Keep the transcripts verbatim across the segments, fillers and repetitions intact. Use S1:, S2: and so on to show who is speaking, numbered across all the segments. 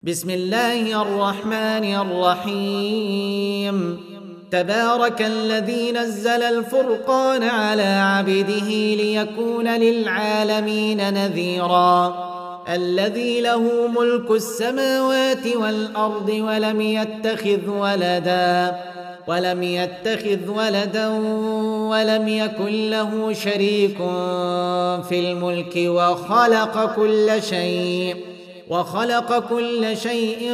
S1: بسم الله الرحمن الرحيم. تبارك الذي نزل الفرقان على عبده ليكون للعالمين نذيرا. الذي له ملك السماوات والأرض ولم يتخذ ولدا ولم يتخذ ولدا ولم يكن له شريك في الملك وخلق كل شيء وخلق كل شيء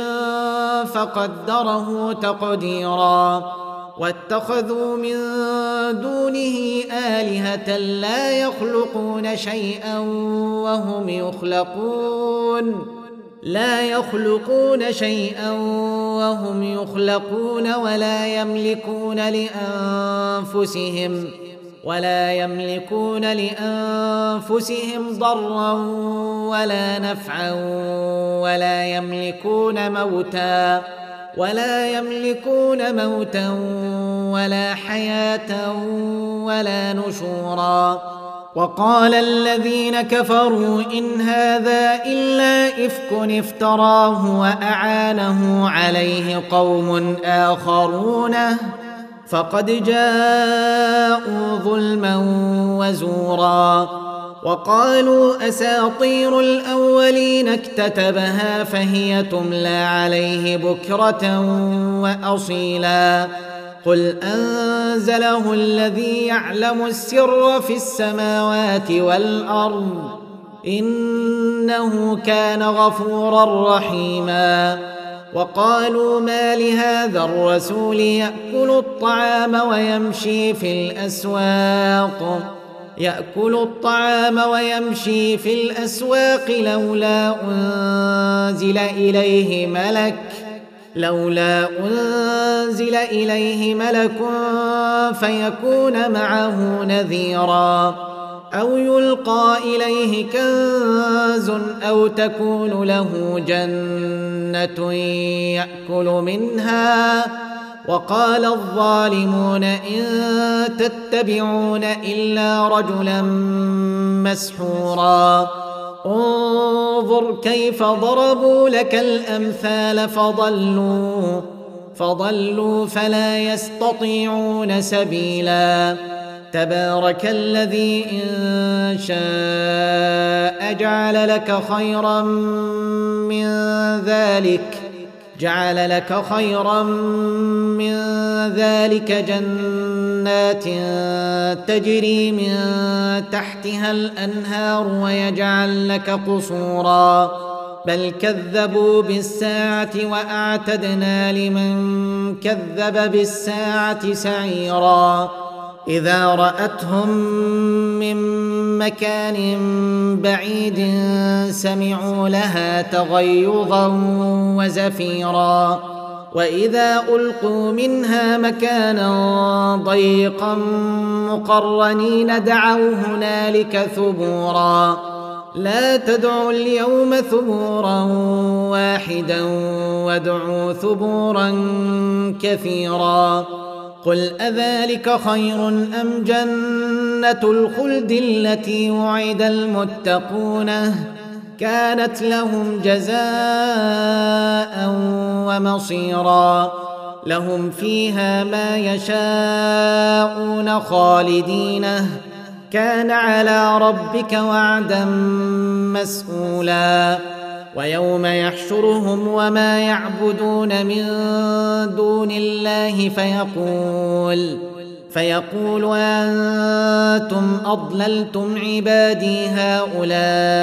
S1: فقدره تقديرا. واتخذوا من دونه آلهة لا يخلقون شيئا وهم يخلقون لا يخلقون شيئا وهم يخلقون ولا يملكون لأنفسهم ولا يملكون لأنفسهم ضرا ولا نفعا ولا يملكون موتا ولا يملكون موتا ولا حياة ولا نشورا. وقال الذين كفروا إن هذا إلا إفك افتراه وأعانه عليه قوم آخرون فقد جاءوا ظلما وزورا. وقالوا أساطير الأولين اكتتبها فهي تملى عليه بكرة وأصيلا. قل أنزله الذي يعلم السر في السماوات والأرض إنه كان غفورا رحيما. وقالوا ما لهذا الرسول يأكل الطعام ويمشي في الأسواق يأكل الطعام ويمشي في الأسواق لولا أنزل إليه ملك لولا أنزل إليه ملك فيكون معه نذيرا أو يلقى إليه كنز أو تكون له جنة يأكل منها. وقال الظالمون إن تتبعون إلا رجلا مسحورا. انظر كيف ضربوا لك الأمثال فضلوا فضلوا فلا يستطيعون سبيلا. تبارك الذي إن شاء جعل لك خيرا من ذلك جعل لك خيرا من ذلك جنات تجري من تحتها الأنهار ويجعل لك قصورا بل كذبوا بالساعة وأعتدنا لمن كذب بالساعة سعيرا. إذا رأتهم من مكان بعيد سمعوا لها تغيظا وزفيرا. وإذا ألقوا منها مكانا ضيقا مقرنين دعوا هنالك ثبورا. لا تدعوا اليوم ثبورا واحدا وادعوا ثبورا كثيرا. قل أذلك خير أم جنة الخلد التي وعد المتقون كانت لهم جزاء ومصيرا. لهم فيها ما يشاءون خالدين كان على ربك وعدا مسئولا. ويوم يحشرهم وما يعبدون من دون الله فيقول فيقول أنتم أضللتم عبادي هؤلاء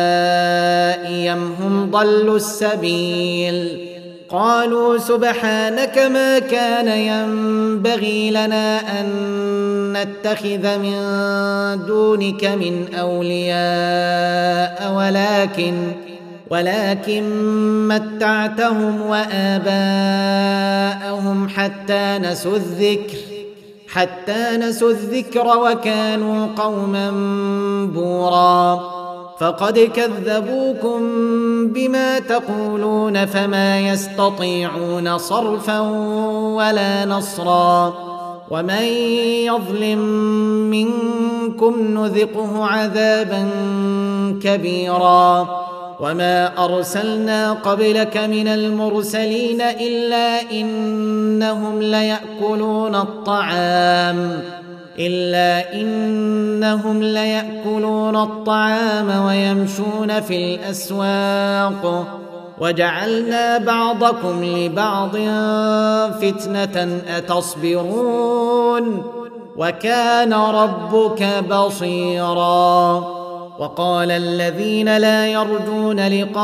S1: أم هم ضلوا السبيل. قالوا سبحانك ما كان ينبغي لنا أن نتخذ من دونك من أولياء ولكن ولكن متعتهم وآباءهم حتى نسوا الذكر حتى نسوا الذكر وكانوا قوما بورا. فقد كذبوكم بما تقولون فما يستطيعون صرفا ولا نصرا. ومن يظلم منكم نذقه عذابا كبيرا. وما أرسلنا قبلك من المرسلين إلا إنهم ليأكلون الطعام إلا إنهم ليأكلون الطعام ويمشون في الأسواق وجعلنا بعضكم لبعض فتنة أتصبرون وكان ربك بصيرا. وقال الذين لا يرجون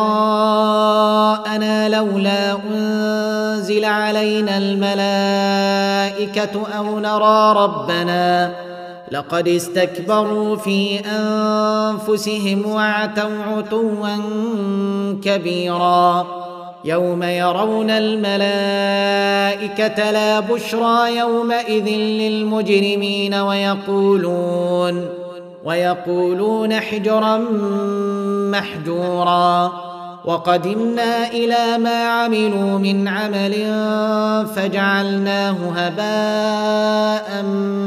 S1: لقاءنا لولا أنزل علينا الملائكة أو نرى ربنا لقد استكبروا في أنفسهم وعتوا عتوا كبيرا. يوم يرون الملائكة لا بشرى يومئذ للمجرمين ويقولون ويقولون حجرا محجورا. وقدمنا إلى ما عملوا من عمل فجعلناه هباء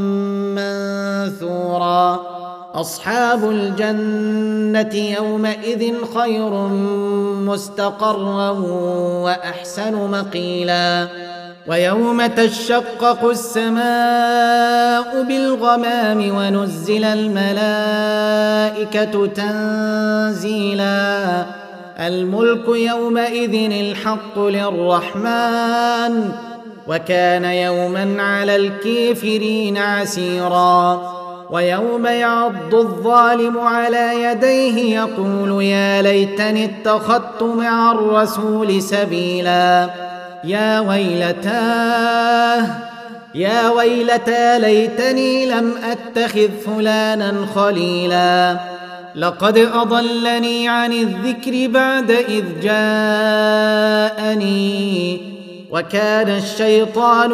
S1: منثورا. أصحاب الجنة يومئذ خير مستقرا وأحسن مقيلا. ويوم تشقق السماء بالغمام ونزل الملائكة تنزيلا. الملك يومئذ الحق للرحمن وكان يوما على الكافرين عسيرا. ويوم يعض الظالم على يديه يقول يا ليتني اتخذت مع الرسول سبيلا. يا ويلتاه يا ويلتى ليتني لم أتخذ فلانا خليلا لقد أضلني عن الذكر بعد إذ جاءني وكان الشيطان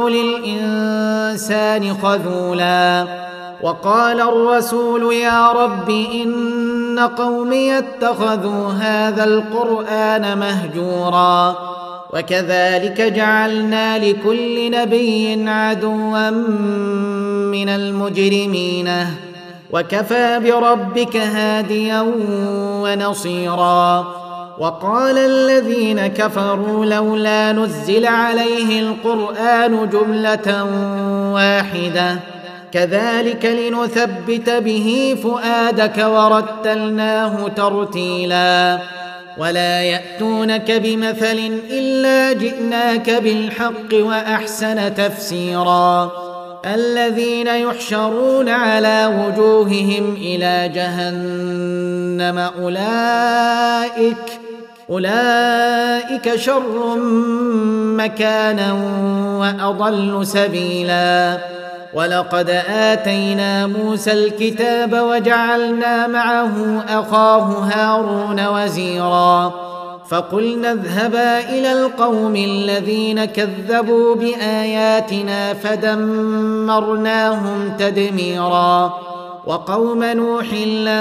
S1: للإنسان خذولا. وقال الرسول يا رب إن قومي اتخذوا هذا القرآن مهجورا. وكذلك جعلنا لكل نبي عدوا من المجرمين وكفى بربك هاديا ونصيرا. وقال الذين كفروا لولا نزل عليه القرآن جملة واحدة كذلك لنثبت به فؤادك ورتلناه ترتيلا. ولا يأتونك بمثل إلا جئناك بالحق وأحسن تفسيرا. الذين يحشرون على وجوههم إلى جهنم أولئك أولئك شر مكانا وأضل سبيلا. ولقد آتينا موسى الكتاب وجعلنا معه أخاه هارون وزيرا. فقلنا اذهبا إلى القوم الذين كذبوا بآياتنا فدمرناهم تدميرا. وقوم نوح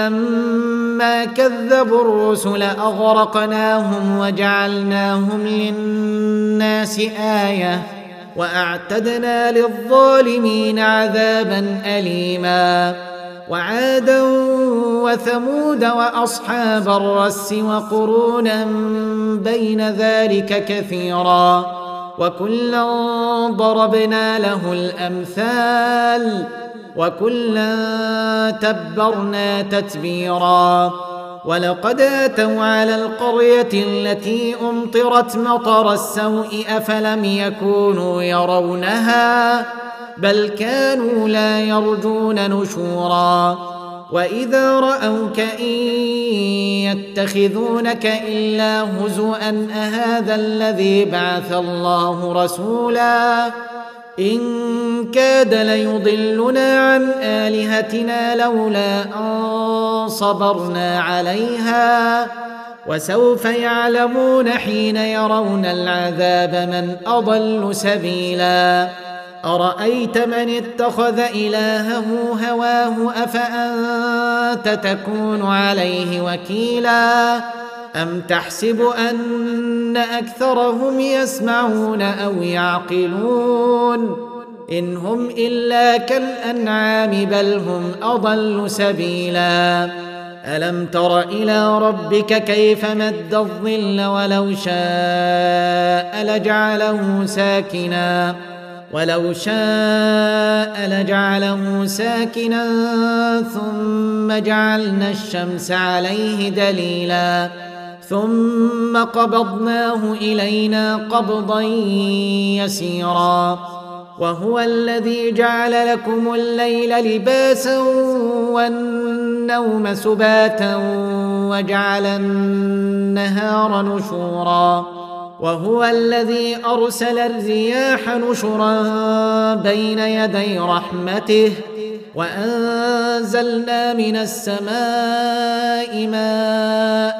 S1: لما كذبوا الرسل أغرقناهم وجعلناهم للناس آية وأعتدنا للظالمين عذابا أليما. وعادا وثمود وأصحاب الرس وقرونا بين ذلك كثيرا وكلا ضربنا له الأمثال وكلا تبرنا تتبيرا. ولقد أتوا على القرية التي أمطرت مطر السوء أفلم يكونوا يرونها بل كانوا لا يرجون نشورا. وإذا رأوك إن يتخذونك إلا هزؤا أهذا الذي بعث الله رسولا إن كاد ليضلنا عن آلهتنا لولا أن صبرنا عليها وسوف يعلمون حين يرون العذاب من أضل سبيلا. أرأيت من اتخذ إلهه هواه أفأنت تكون عليه وكيلا أم تحسب أن أكثرهم يسمعون أو يعقلون إن هم إلا كالأنعام بل هم أضل سبيلا. ألم تر إلى ربك كيف مد الظل ولو شاء لجعله ساكنا ولو شاء لجعله ساكنا ثم جعلنا الشمس عليه دليلا ثم قبضناه إلينا قبضا يسيرا وهو الذي جعل لكم الليل لباسا والنوم سباتا وجعل النهار نشورا وهو الذي أرسل الرياح نشرا بين يدي رحمته وأنزلنا من السماء ماء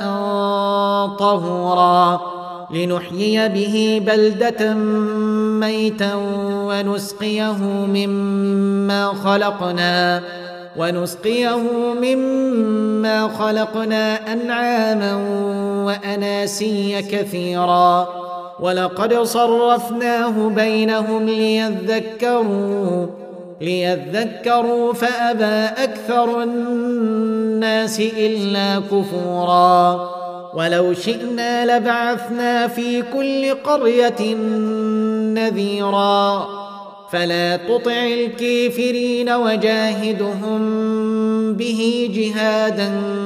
S1: طهورا لنحيي به بلدة ميتا ونسقيه مما خلقنا ونسقيه مما خلقنا أنعاما وأناسيا كثيرا ولقد صرفناه بينهم ليذكروا ليذكروا فأبى أكثر الناس إلا كفورا ولو شئنا لبعثنا في كل قرية نذيرا فلا تطع الكافرين وجاهدهم به جهادا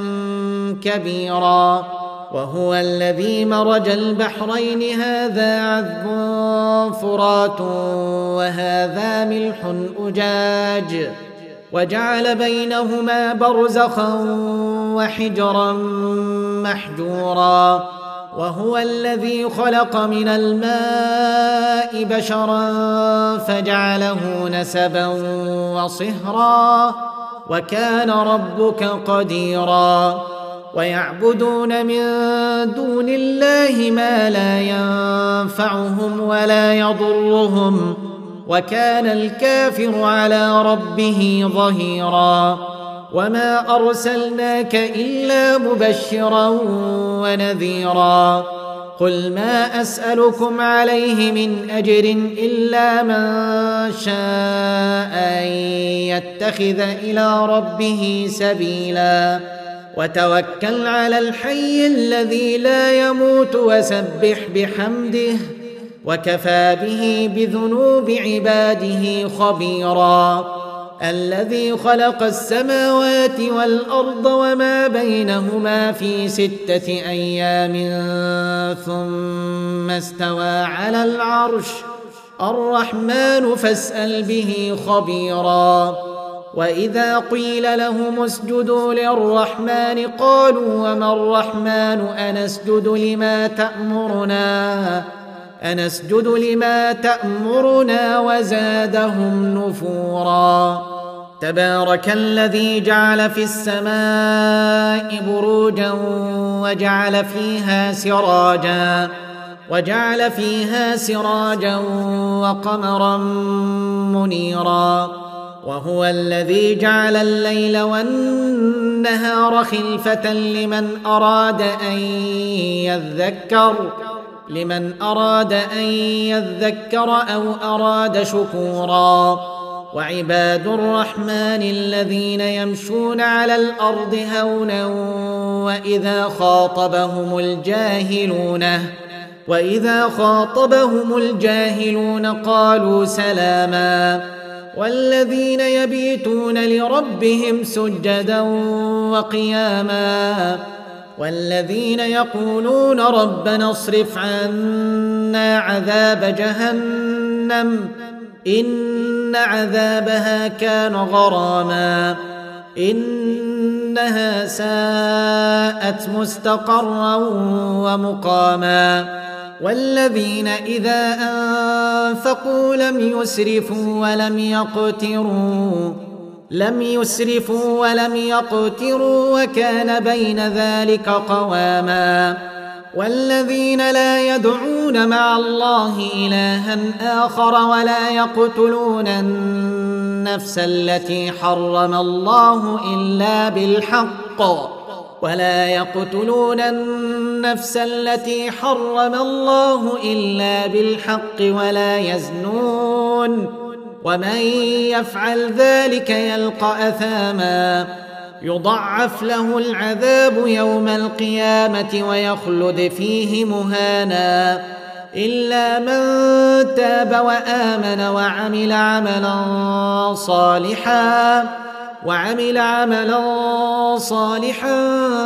S1: كبيرا وهو الذي مرج البحرين هذا عذب فرات وهذا ملح أجاج وجعل بينهما برزخا وحجرا محجورا وهو الذي خلق من الماء بشرا فجعله نسبا وصهرا وكان ربك قديرا ويعبدون من دون الله ما لا ينفعهم ولا يضرهم وكان الكافر على ربه ظهيرا وما أرسلناك إلا مبشرا ونذيرا قل ما أسألكم عليه من أجر إلا من شاء أن يتخذ إلى ربه سبيلا وتوكل على الحي الذي لا يموت وسبح بحمده وكفى به بذنوب عباده خبيرا الذي خلق السماوات والأرض وما بينهما في ستة أيام ثم استوى على العرش الرحمن فاسأل به خبيرا وإذا قيل لهم اسجدوا للرحمن قالوا وما الرحمن أنسجد لما تأمرنا أنسجد لما تأمرنا وزادهم نفورا تبارك الذي جعل في السماء بروجا وجعل فيها سراجا وجعل فيها سراجا وقمرا منيرا وهو الذي جعل الليل والنهار خلفة لمن أراد أن يذكر لمن أراد أن يذكر أو أراد شكورا وعباد الرحمن الذين يمشون على الأرض هونا وإذا خاطبهم الجاهلون وإذا خاطبهم الجاهلون قالوا سلاما والذين يبيتون لربهم سجدا وقياما والذين يقولون ربنا اصرف عنا عذاب جهنم إن عذابها كان غراما إنها ساءت مستقرا ومقاما والذين إذا أنفقوا لم يسرفوا ولم يقتروا لم يسرفوا ولم يقتروا وكان بين ذلك قواما والذين لا يدعون مع الله إلها آخر ولا يقتلون النفس التي حرم الله إلا بالحق ولا يقتلون النفس التي حرم الله إلا بالحق ولا يزنون ومن يفعل ذلك يلقى أثاما يضعف له العذاب يوم القيامة ويخلد فيه مهانا إلا من تاب وآمن وعمل عملا صالحا وعمل عملا صالحا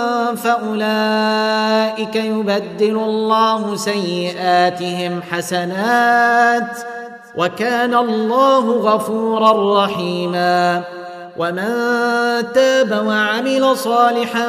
S1: فأولئك يبدل الله سيئاتهم حسنات وكان الله غفورا رحيما ومن تاب وعمل صالحا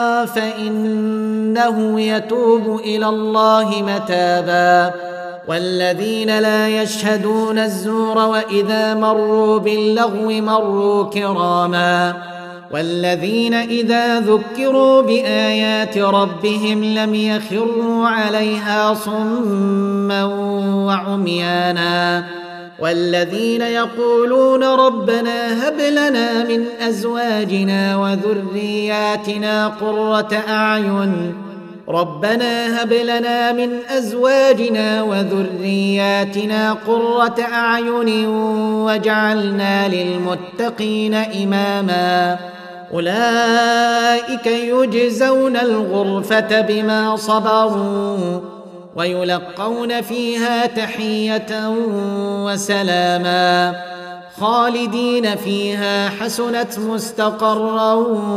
S1: فإنه يتوب إلى الله متابا والذين لا يشهدون الزور وإذا مروا باللغو مروا كراما والذين إذا ذكروا بآيات ربهم لم يخروا عليها صما وعميانا والذين يقولون ربنا هب لنا من أزواجنا وذرياتنا قرة أعين ربنا هب لنا من أزواجنا وذرياتنا قرة أعين واجعلنا للمتقين إماما أولئك يجزون الغرفة بما صبروا ويلقون فيها تحية وسلاما خالدين فيها حسنت مستقرا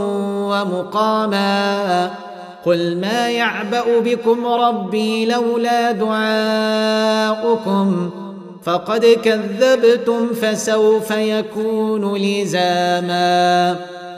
S1: ومقاما قل ما يعبأ بكم ربي لولا دعاؤكم فقد كذبتم فسوف يكون لزاما